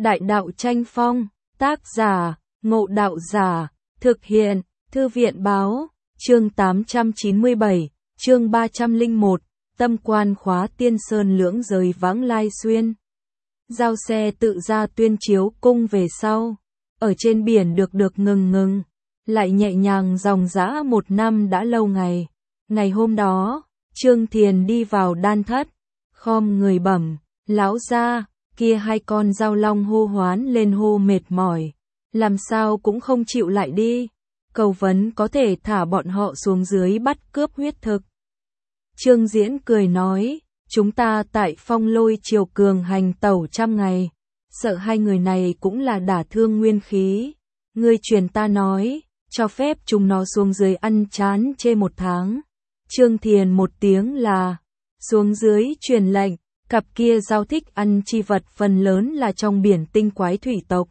Đại đạo tranh phong, tác giả, Ngộ Đạo Giả, thực hiện, Thư viện báo, chương 897, chương 301, tâm quan khóa tiên sơn lưỡng rời vãng lai xuyên. Giao xe tự ra Tuyên Chiếu cung về sau, ở trên biển được ngừng, lại nhẹ nhàng dòng dã một năm đã lâu ngày. Ngày hôm đó, Trương Thiền đi vào đan thất, khom người bẩm, lão gia, kia hai con dao long hô hoán lên hô mệt mỏi, làm sao cũng không chịu lại đi, cầu vấn có thể thả bọn họ xuống dưới bắt cướp huyết thực. Trương Diễn cười nói, chúng ta tại Phong Lôi Triều cường hành tẩu trăm ngày, sợ hai người này cũng là đả thương nguyên khí, ngươi truyền ta nói, cho phép chúng nó xuống dưới ăn chán chê một tháng. Trương Thiền một tiếng là, xuống dưới truyền lệnh, cặp kia giao thích ăn chi vật phần lớn là trong biển tinh quái thủy tộc.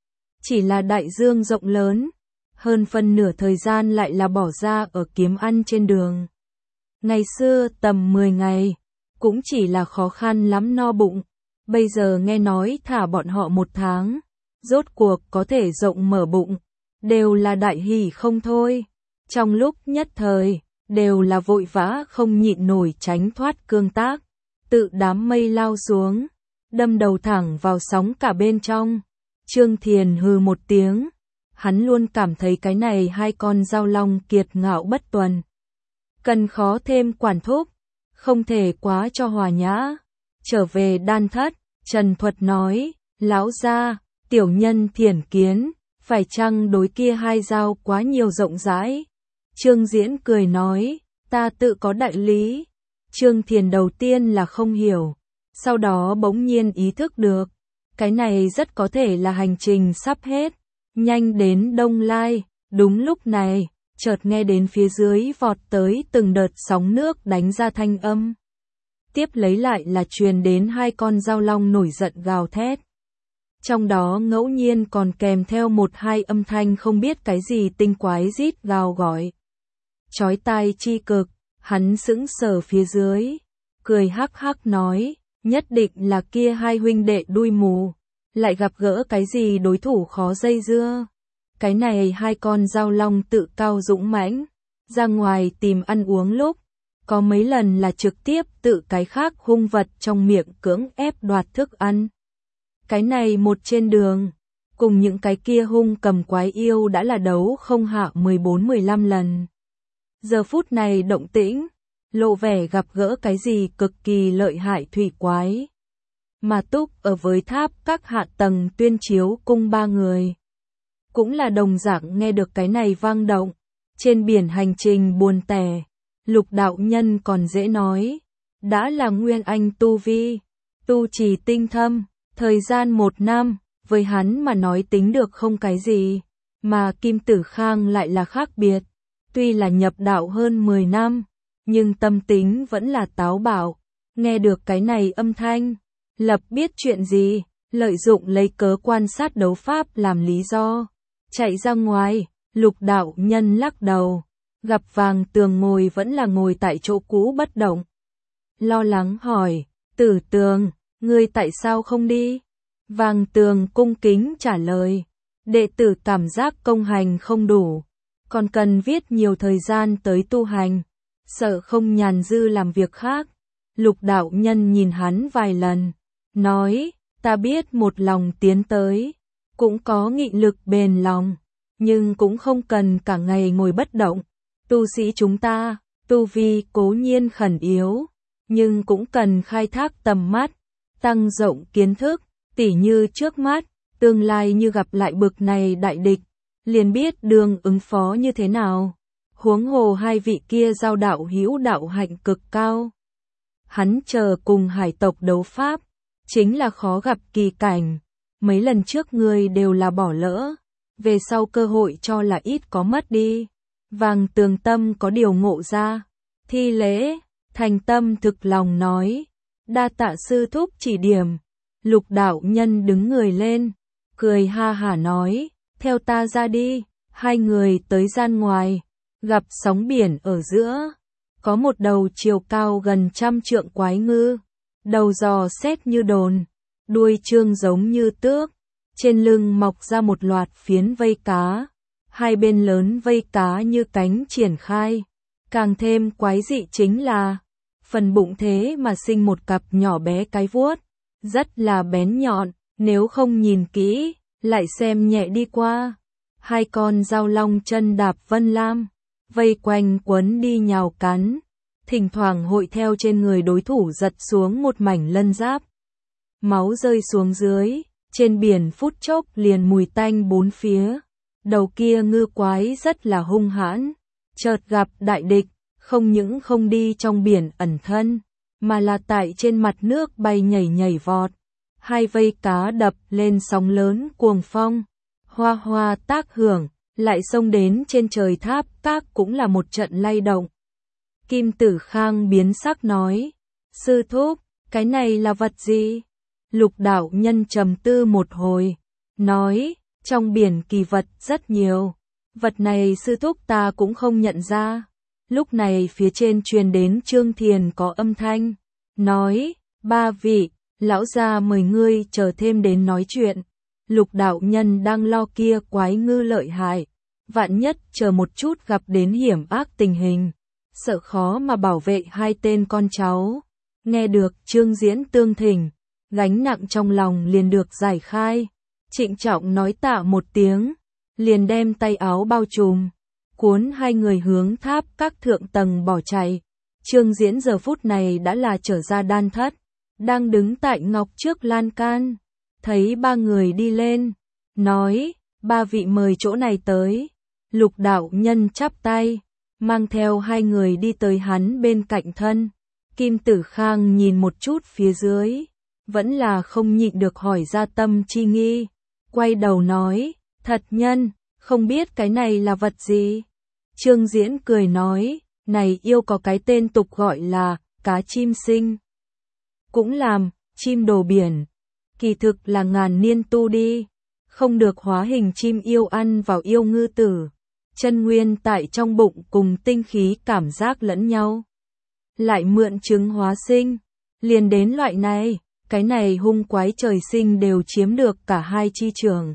Chỉ là đại dương rộng lớn, hơn phân nửa thời gian lại là bỏ ra ở kiếm ăn trên đường. Ngày xưa tầm 10 ngày, cũng chỉ là khó khăn lắm no bụng, bây giờ nghe nói thả bọn họ một tháng, rốt cuộc có thể rộng mở bụng, đều là đại hỷ không thôi. Trong lúc nhất thời, đều là vội vã không nhịn nổi tránh thoát cương tác, tự đám mây lao xuống, đâm đầu thẳng vào sóng cả bên trong. Trương Thiền hừ một tiếng, hắn luôn cảm thấy cái này hai con dao long kiệt ngạo bất tuần, cần khó thêm quản thúc, không thể quá cho hòa nhã. Trở về đan thất, Trần Thuật nói, lão gia, tiểu nhân thiển kiến, phải chăng đối kia hai dao quá nhiều rộng rãi? Trương Diễn cười nói, ta tự có đại lý. Trương Thiền đầu tiên là không hiểu, sau đó bỗng nhiên ý thức được, cái này rất có thể là hành trình sắp hết, nhanh đến Đông Lai. Đúng lúc này, chợt nghe đến phía dưới vọt tới từng đợt sóng nước đánh ra thanh âm. Tiếp lấy lại là truyền đến hai con dao long nổi giận gào thét. Trong đó ngẫu nhiên còn kèm theo một hai âm thanh không biết cái gì tinh quái rít gào gọi. Chói tai chi cực, hắn sững sờ phía dưới, cười hắc hắc nói, nhất định là kia hai huynh đệ đuôi mù, lại gặp gỡ cái gì đối thủ khó dây dưa. Cái này hai con dao long tự cao dũng mãnh, ra ngoài tìm ăn uống lúc, có mấy lần là trực tiếp tự cái khác hung vật trong miệng cưỡng ép đoạt thức ăn. Cái này một trên đường, cùng những cái kia hung cầm quái yêu đã là đấu không hạ 14-15 lần. Giờ phút này động tĩnh, lộ vẻ gặp gỡ cái gì cực kỳ lợi hại thủy quái. Mà túc ở với tháp các hạ tầng Tuyên Chiếu cung ba người, cũng là đồng dạng nghe được cái này vang động. Trên biển hành trình buồn tẻ, Lục đạo nhân còn dễ nói, đã là nguyên anh tu vi, tu trì tinh thâm, thời gian 1 năm, với hắn mà nói tính được không cái gì, mà Kim Tử Khang lại là khác biệt, tuy là nhập đạo hơn 10 năm, nhưng tâm tính vẫn là táo bạo, nghe được cái này âm thanh, lập biết chuyện gì, lợi dụng lấy cớ quan sát đấu pháp làm lý do, chạy ra ngoài. Lục đạo nhân lắc đầu, gặp Vàng Tường ngồi vẫn là ngồi tại chỗ cũ bất động. Lo lắng hỏi, Tử Tường, ngươi tại sao không đi? Vàng Tường cung kính trả lời, đệ tử cảm giác công hành không đủ, còn cần viết nhiều thời gian tới tu hành, sợ không nhàn dư làm việc khác. Lục đạo nhân nhìn hắn vài lần, nói, ta biết một lòng tiến tới, cũng có nghị lực bền lòng, nhưng cũng không cần cả ngày ngồi bất động. Tu sĩ chúng ta, tu vi cố nhiên khẩn yếu, nhưng cũng cần khai thác tầm mắt, tăng rộng kiến thức, tỉ như trước mắt, tương lai như gặp lại bực này đại địch, liền biết đường ứng phó như thế nào. Huống hồ hai vị kia giao đạo hữu đạo hạnh cực cao. Hắn chờ cùng hải tộc đấu pháp, chính là khó gặp kỳ cảnh, mấy lần trước ngươi đều là bỏ lỡ, về sau cơ hội cho là ít có mất đi. Vàng Tường tâm có điều ngộ ra, thi lễ, thành tâm thực lòng nói, đa tạ sư thúc chỉ điểm. Lục đạo nhân đứng người lên, cười ha hả nói, theo ta ra đi. Hai người tới gian ngoài, gặp sóng biển ở giữa, có một đầu chiều cao gần 100 trượng quái ngư, đầu giò xét như đồn, đuôi trương giống như tước, trên lưng mọc ra một loạt phiến vây cá, hai bên lớn vây cá như cánh triển khai. Càng thêm quái dị chính là, phần bụng thế mà sinh một cặp nhỏ bé cái vuốt, rất là bén nhọn, nếu không nhìn kỹ, lại xem nhẹ đi qua. Hai con dao long chân đạp vân lam, vây quanh quấn đi nhào cắn, thỉnh thoảng hội theo trên người đối thủ giật xuống một mảnh lân giáp. Máu rơi xuống dưới, trên biển phút chốc liền mùi tanh bốn phía. Đầu kia ngư quái rất là hung hãn, chợt gặp đại địch, không những không đi trong biển ẩn thân, mà là tại trên mặt nước bay nhảy nhảy vọt. Hai vây cá đập lên sóng lớn cuồng phong, hoa hoa tác hưởng, lại xông đến trên trời tháp các cũng là một trận lay động. Kim Tử Khang biến sắc nói, sư thúc, cái này là vật gì? Lục đạo nhân trầm tư một hồi, nói, trong biển kỳ vật rất nhiều, vật này sư thúc ta cũng không nhận ra. Lúc này phía trên truyền đến Trương Thiền có âm thanh, nói, ba vị, lão gia mời ngươi chờ thêm đến nói chuyện. Lục đạo nhân đang lo kia quái ngư lợi hại, vạn nhất chờ một chút gặp đến hiểm ác tình hình, sợ khó mà bảo vệ hai tên con cháu. Nghe được Trương Diễn tương thỉnh, gánh nặng trong lòng liền được giải khai, trịnh trọng nói tạ một tiếng, liền đem tay áo bao trùm, cuốn hai người hướng tháp các thượng tầng bỏ chạy. Trương Diễn giờ phút này đã là trở ra đan thất, đang đứng tại ngọc trước lan can, thấy ba người đi lên, nói, ba vị mời chỗ này tới. Lục đạo nhân chắp tay, mang theo hai người đi tới hắn bên cạnh thân. Kim Tử Khang nhìn một chút phía dưới, vẫn là không nhịn được hỏi ra tâm chi nghi, quay đầu nói, thật nhân, không biết cái này là vật gì. Trương Diễn cười nói, này yêu có cái tên tục gọi là cá chim sinh, cũng làm chim đồ biển, kỳ thực là ngàn niên tu đi, không được hóa hình chim yêu ăn vào yêu ngư tử, chân nguyên tại trong bụng cùng tinh khí cảm giác lẫn nhau, lại mượn trứng hóa sinh, liền đến loại này, cái này hung quái trời sinh đều chiếm được cả hai chi trường.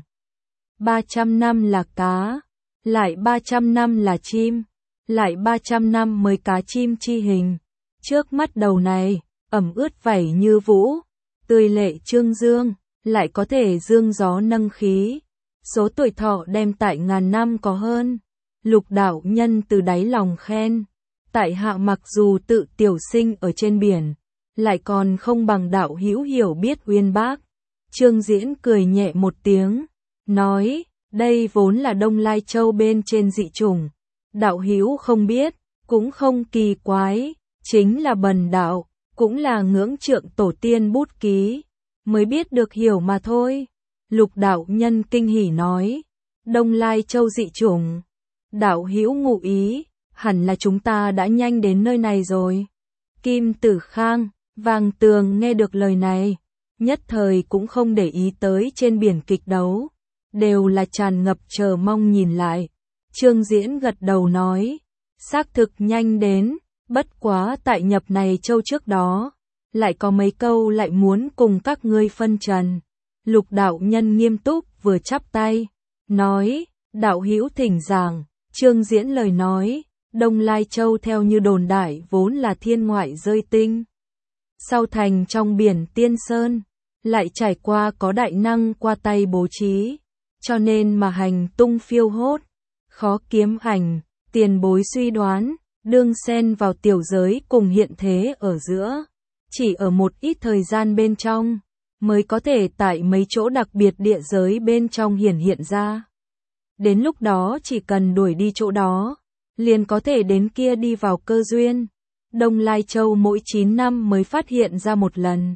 300 năm là cá, lại 300 năm là chim, lại 300 năm mới cá chim chi hình. Trước mắt đầu này, ẩm ướt vảy như vũ, tươi lệ trương dương, lại có thể dương gió nâng khí. Số tuổi thọ đem tại ngàn năm có hơn. Lục đạo nhân từ đáy lòng khen, tại hạ mặc dù tự tiểu sinh ở trên biển, lại còn không bằng đạo hữu hiểu biết uyên bác. Trương Diễn cười nhẹ một tiếng, nói, đây vốn là Đông Lai Châu bên trên dị chủng, đạo hữu không biết, cũng không kỳ quái, chính là bần đạo, cũng là ngưỡng trượng tổ tiên bút ký, mới biết được hiểu mà thôi. Lục đạo nhân kinh hỉ nói, Đông Lai Châu dị chủng, đạo hữu ngụ ý, hẳn là chúng ta đã nhanh đến nơi này rồi. Kim Tử Khang, Vàng Tường nghe được lời này, nhất thời cũng không để ý tới trên biển kịch đấu, đều là tràn ngập chờ mong nhìn lại. Trương Diễn gật đầu nói, xác thực nhanh đến, bất quá tại nhập này châu trước đó, lại có mấy câu lại muốn cùng các ngươi phân trần. Lục đạo nhân nghiêm túc vừa chắp tay, nói, đạo hữu thỉnh giảng. Trương Diễn lời nói, Đông Lai Châu theo như đồn đại vốn là thiên ngoại rơi tinh, sau thành trong biển Tiên Sơn, lại trải qua có đại năng qua tay bố trí, cho nên mà hành tung phiêu hốt, khó kiếm ảnh. Tiền bối suy đoán, đương xen vào tiểu giới cùng hiện thế ở giữa, chỉ ở một ít thời gian bên trong, mới có thể tại mấy chỗ đặc biệt địa giới bên trong hiện ra. Đến lúc đó chỉ cần đuổi đi chỗ đó, liền có thể đến kia đi vào cơ duyên. Đông Lai Châu mỗi 9 năm mới phát hiện ra một lần.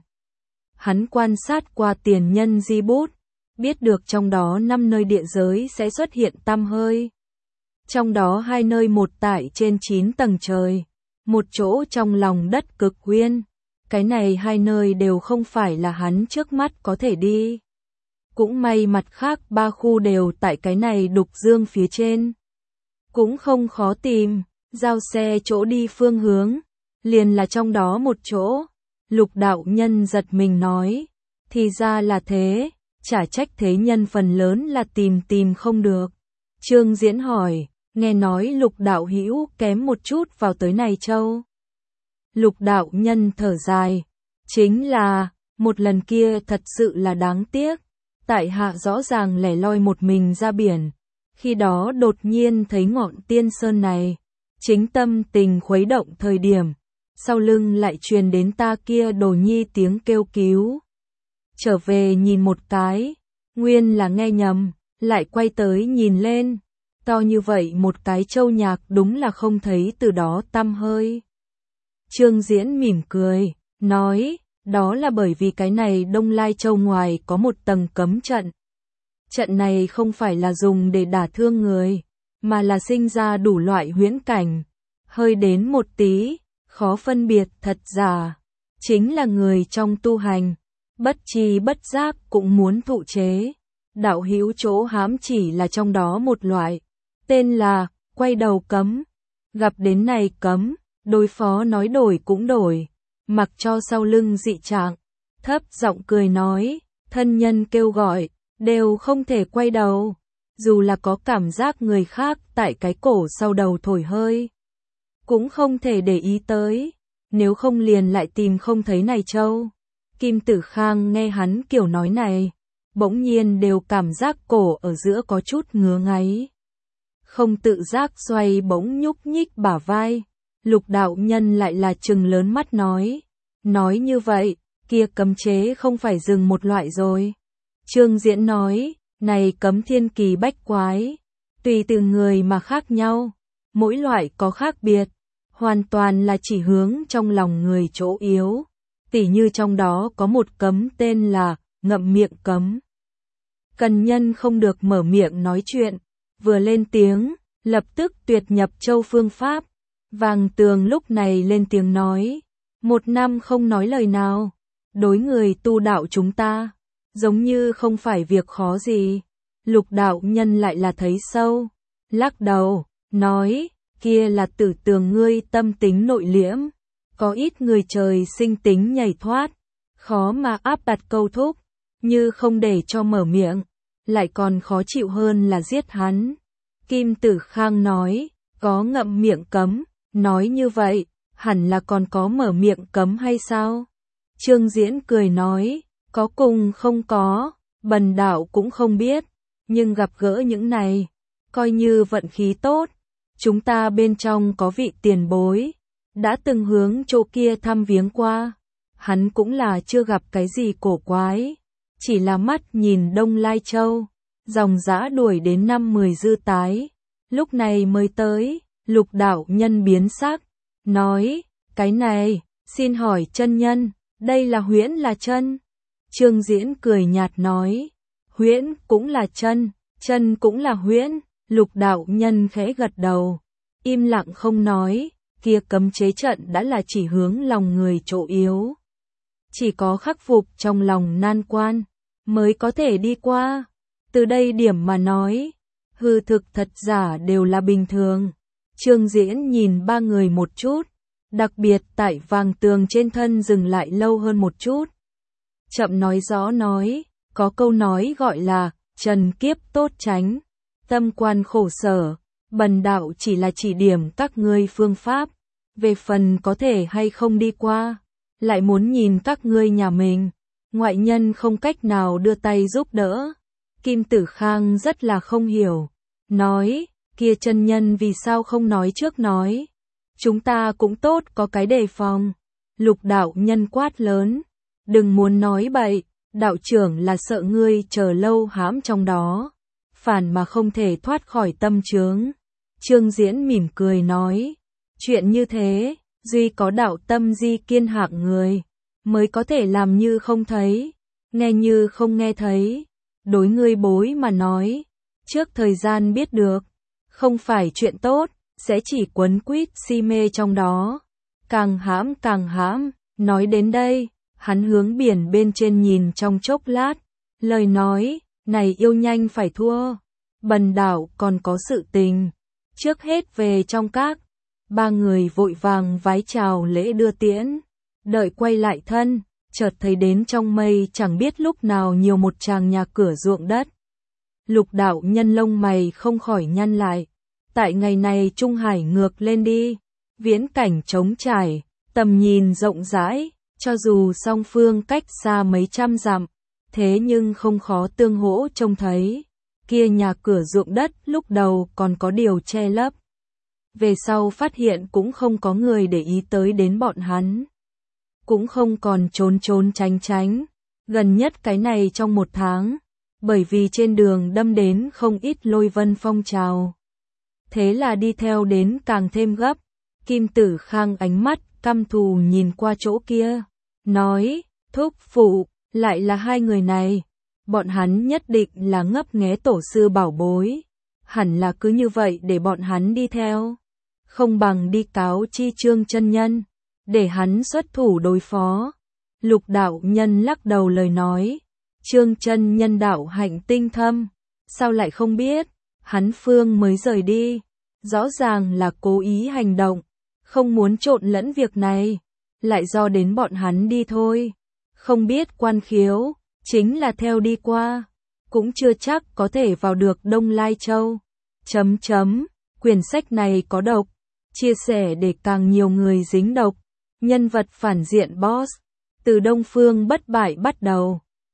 Hắn quan sát qua tiền nhân di bút, biết được trong đó 5 nơi địa giới sẽ xuất hiện tăm hơi. Trong đó 2 nơi một tại trên 9 tầng trời, một chỗ trong lòng đất cực nguyên. Cái này 2 nơi đều không phải là hắn trước mắt có thể đi. Cũng may mặt khác 3 khu đều tại cái này đục dương phía trên. Cũng không khó tìm, giao xe chỗ đi phương hướng, liền là trong đó một chỗ. Lục đạo nhân giật mình nói, thì ra là thế, chả trách thế nhân phần lớn là tìm không được. Trương Diễn hỏi, nghe nói Lục đạo hữu kém một chút vào tới này châu. Lục đạo nhân thở dài, chính là, một lần kia thật sự là đáng tiếc, tại hạ rõ ràng lẻ loi một mình ra biển, khi đó đột nhiên thấy ngọn tiên sơn này, chính tâm tình khuấy động thời điểm, sau lưng lại truyền đến ta kia Đồ Nhi tiếng kêu cứu. Trở về nhìn một cái, nguyên là nghe nhầm, lại quay tới nhìn lên, to như vậy một cái châu nhạc đúng là không thấy từ đó tăm hơi. Trương Diễn mỉm cười, nói, đó là bởi vì cái này Đông Lai Châu ngoài có một tầng cấm trận. Trận này không phải là dùng để đả thương người, mà là sinh ra đủ loại huyễn cảnh, hơi đến một tí, khó phân biệt thật giả, chính là người trong tu hành, bất tri bất giác cũng muốn thụ chế. Đạo hữu chỗ hãm chỉ là trong đó một loại, tên là quay đầu cấm. Gặp đến này cấm, đối phó nói đổi cũng đổi, mặc cho sau lưng dị trạng, thấp giọng cười nói, thân nhân kêu gọi, đều không thể quay đầu, dù là có cảm giác người khác tại cái cổ sau đầu thổi hơi, cũng không thể để ý tới, nếu không liền lại tìm không thấy này châu. Kim Tử Khang nghe hắn kiểu nói này, bỗng nhiên đều cảm giác cổ ở giữa có chút ngứa ngáy. Không tự giác xoay bỗng nhúc nhích bả vai, Lục đạo nhân lại là trừng lớn mắt nói như vậy, kia cấm chế không phải dừng một loại rồi. Trương Diễn nói, này cấm thiên kỳ bách quái, tùy từng người mà khác nhau, mỗi loại có khác biệt, hoàn toàn là chỉ hướng trong lòng người chỗ yếu. Tỉ như trong đó có một cấm tên là ngậm miệng cấm. Cần nhân không được mở miệng nói chuyện, vừa lên tiếng, lập tức tuyệt nhập châu phương pháp. Vàng Tường lúc này lên tiếng nói, 1 năm không nói lời nào, đối người tu đạo chúng ta, giống như không phải việc khó gì. Lục đạo nhân lại là thấy sâu, lắc đầu, nói, kia là Tử Tường ngươi tâm tính nội liễm, có ít người trời sinh tính nhảy thoát, khó mà áp đặt câu thúc, như không để cho mở miệng, lại còn khó chịu hơn là giết hắn. Kim Tử Khang nói, có ngậm miệng cấm, nói như vậy, hẳn là còn có mở miệng cấm hay sao? Trương Diễn cười nói, có cùng không có, bần đạo cũng không biết, nhưng gặp gỡ những này, coi như vận khí tốt, chúng ta bên trong có vị tiền bối, đã từng hướng chỗ kia thăm viếng qua, hắn cũng là chưa gặp cái gì cổ quái, chỉ là mắt nhìn Đông Lai Châu, dòng dã đuổi đến 5-10 dư tái, lúc này mới tới. Lục đạo nhân biến sắc, nói, cái này, xin hỏi chân nhân, đây là huyễn là chân? Trương Diễn cười nhạt nói, huyễn cũng là chân, chân cũng là huyễn. Lục đạo nhân khẽ gật đầu, im lặng không nói, kia cấm chế trận đã là chỉ hướng lòng người chỗ yếu. Chỉ có khắc phục trong lòng nan quan, mới có thể đi qua. Từ đây điểm mà nói, hư thực thật giả đều là bình thường. Trương Diễn nhìn 3 người một chút, đặc biệt tại Vàng Tường trên thân dừng lại lâu hơn một chút. Chậm nói rõ nói, có câu nói gọi là, trần kiếp tốt tránh, tâm quan khổ sở, bần đạo chỉ là chỉ điểm các ngươi phương pháp, về phần có thể hay không đi qua, lại muốn nhìn các ngươi nhà mình, ngoại nhân không cách nào đưa tay giúp đỡ. Kim Tử Khang rất là không hiểu, nói, kia chân nhân vì sao không nói trước nói, chúng ta cũng tốt có cái đề phòng. Lục đạo nhân quát lớn, đừng muốn nói bậy, đạo trưởng là sợ ngươi chờ lâu hãm trong đó, phản mà không thể thoát khỏi tâm chướng. Trương Diễn mỉm cười nói, chuyện như thế, duy có đạo tâm di kiên hạng người, mới có thể làm như không thấy, nghe như không nghe thấy. Đối ngươi bối mà nói, trước thời gian biết được, không phải chuyện tốt, sẽ chỉ quấn quýt si mê trong đó, càng hãm. Nói đến đây, hắn hướng biển bên trên nhìn trong chốc lát, lời nói, này yêu nhanh phải thua, bần đạo còn có sự tình, trước hết về trong các. 3 người vội vàng vái chào lễ đưa tiễn, đợi quay lại thân, chợt thấy đến trong mây chẳng biết lúc nào nhiều một tràng nhà cửa ruộng đất. Lục đạo nhân lông mày không khỏi nhăn lại. Tại ngày này Trung Hải ngược lên đi, viễn cảnh trống trải, tầm nhìn rộng rãi, cho dù song phương cách xa mấy trăm dặm, thế nhưng không khó tương hỗ trông thấy. Kia nhà cửa ruộng đất lúc đầu còn có điều che lấp. Về sau phát hiện cũng không có người để ý tới đến bọn hắn. Cũng không còn trốn trốn tránh tránh. Gần nhất cái này trong một tháng, bởi vì trên đường đâm đến không ít lôi vân phong trào. Thế là đi theo đến càng thêm gấp. Kim Tử Khang ánh mắt căm thù nhìn qua chỗ kia, nói, thúc phụ, lại là hai người này. Bọn hắn nhất định là ngấp nghé tổ sư bảo bối. Hẳn là cứ như vậy để bọn hắn đi theo. Không bằng đi cáo chi Trương chân nhân, để hắn xuất thủ đối phó. Lục đạo nhân lắc đầu lời nói, Trương chân nhân đạo hạnh tinh thâm, sao lại không biết, hắn phương mới rời đi, rõ ràng là cố ý hành động, không muốn trộn lẫn việc này, lại do đến bọn hắn đi thôi. Không biết Quan Khiếu, chính là theo đi qua, cũng chưa chắc có thể vào được Đông Lai Châu. Quyển sách này có độc, chia sẻ để càng nhiều người dính độc. Nhân vật phản diện boss, từ Đông Phương bất bại bắt đầu.